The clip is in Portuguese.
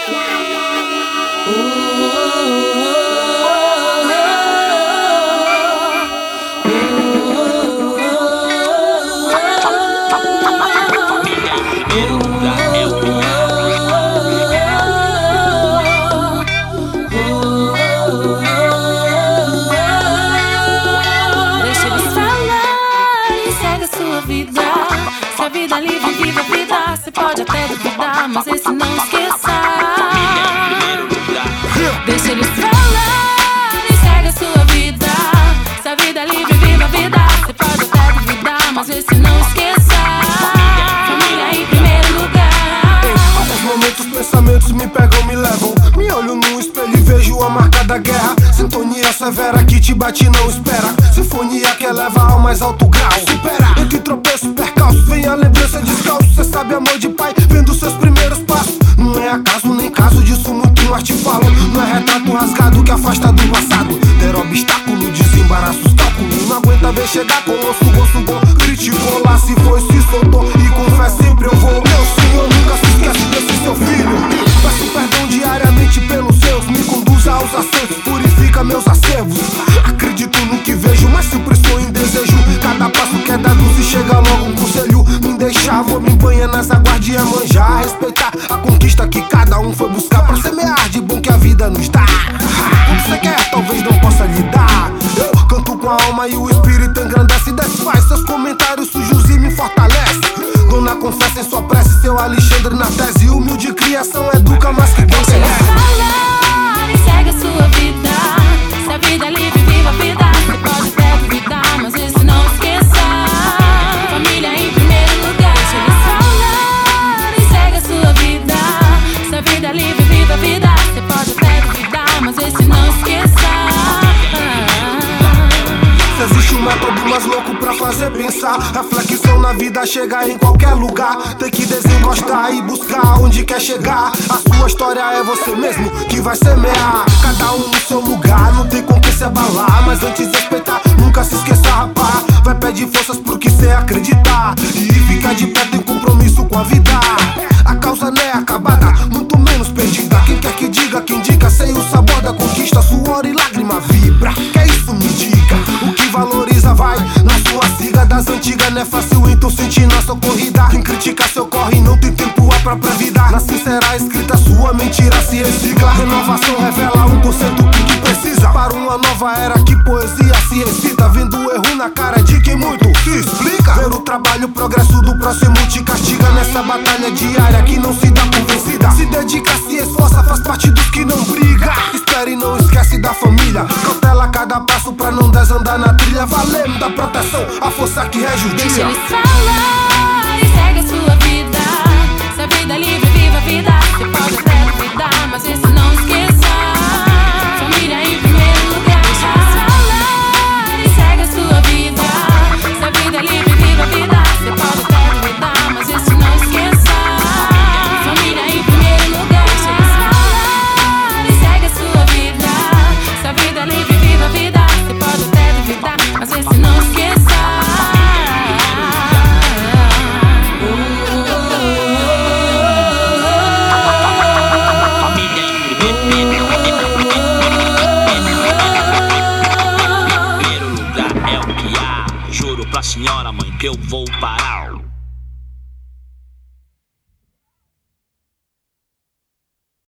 Se a vida é livre, viva a vida. Cê pode até duvidar, mas esse não esqueça. Deixa eles falar e segue a sua vida. Se a vida é livre, viva a vida. Cê pode até duvidar, mas esse não esqueça. Família em primeiro lugar. Em alguns momentos pensamentos me pegam, me levam. Me olho no espelho e vejo a marca da guerra. Sintonia severa que te bate e não espera. Sinfonia que eleva ao mais alto grau. Supera entre tropeços, percalços, vem a lembrança descalço. Cê sabe amor de pai, vendo seus primeiros passos. Não é acaso nem caso disso, muito mais te falo. Não é retrato rasgado que afasta do passado. Ter obstáculo, desembaraço os cálculos. Não aguenta ver chegar com osso, gosto, gol. Criticou lá, se foi, se soltou. E com fé sempre eu vou. Meu Senhor nunca se esquece desse seu filho. Peço perdão diariamente pelos seus. Me conduza aos acertos, purifica meus acervos. Acredito no que vejo, mas sempre estou em desejo. Cada passo que é dado se chega logo um conselho. Me deixa, amor, me banha nas águas de Iemanjá. Respeitar a conquista que cada um foi buscar. Pra semear de bom que a vida nos dá. Como você quer, talvez não possa lhe dar. Eu canto com a alma e o espírito engrandece. Desfaz seus comentários sujos e me fortalece. Dona confessa em sua prece, seu Alexandre na tese. Humilde criação educa mais que quem conhece. Fala e segue a sua vida. Se a vida é livre, viva a vida. Você pode até duvidar, mas esse não esqueça. Família em primeiro lugar. Deixa eles falar e segue a sua vida. Se a vida é livre, viva a vida. Você pode até duvidar, mas esse não esqueça. Se existe um método mais louco pra fazer pensar. Reflexão na vida chega em qualquer lugar. Tem que desencostar e buscar onde quer chegar. A sua história é você mesmo que vai semear. Cada um no seu lugar, não tem com que se abalar. Mas antes de respeitar, nunca se esqueça, rapá. Vai pedir forças pro que cê acreditar. E fica de pé, tem compromisso com a vida. A causa não é acabada, muito menos perdida. Quem quer que diga, quem indica, sem o sabor da conquista. Suor e lágrima vibra, que isso me diga. O que valoriza vai na sua siga das antigas. Não é fácil, então sente nossa corrida. Quem critica seu corre não tem tempo, a própria vida. Na sincera escrita, sua mentira se recicla. Renovação revela um conceito que precisa. Para uma nova era que poesia se recita. Vendo o erro na cara de quem muito se explica. Ver o trabalho, o progresso do próximo te castiga. Nessa batalha diária que não se dá por vencida. Se dedica, se esforça, faz parte dos que não briga. Espere e não esquece da família. Cautela cada passo pra não desandar na trilha. Valendo da proteção, a força que rege o dia. Deixa eles falar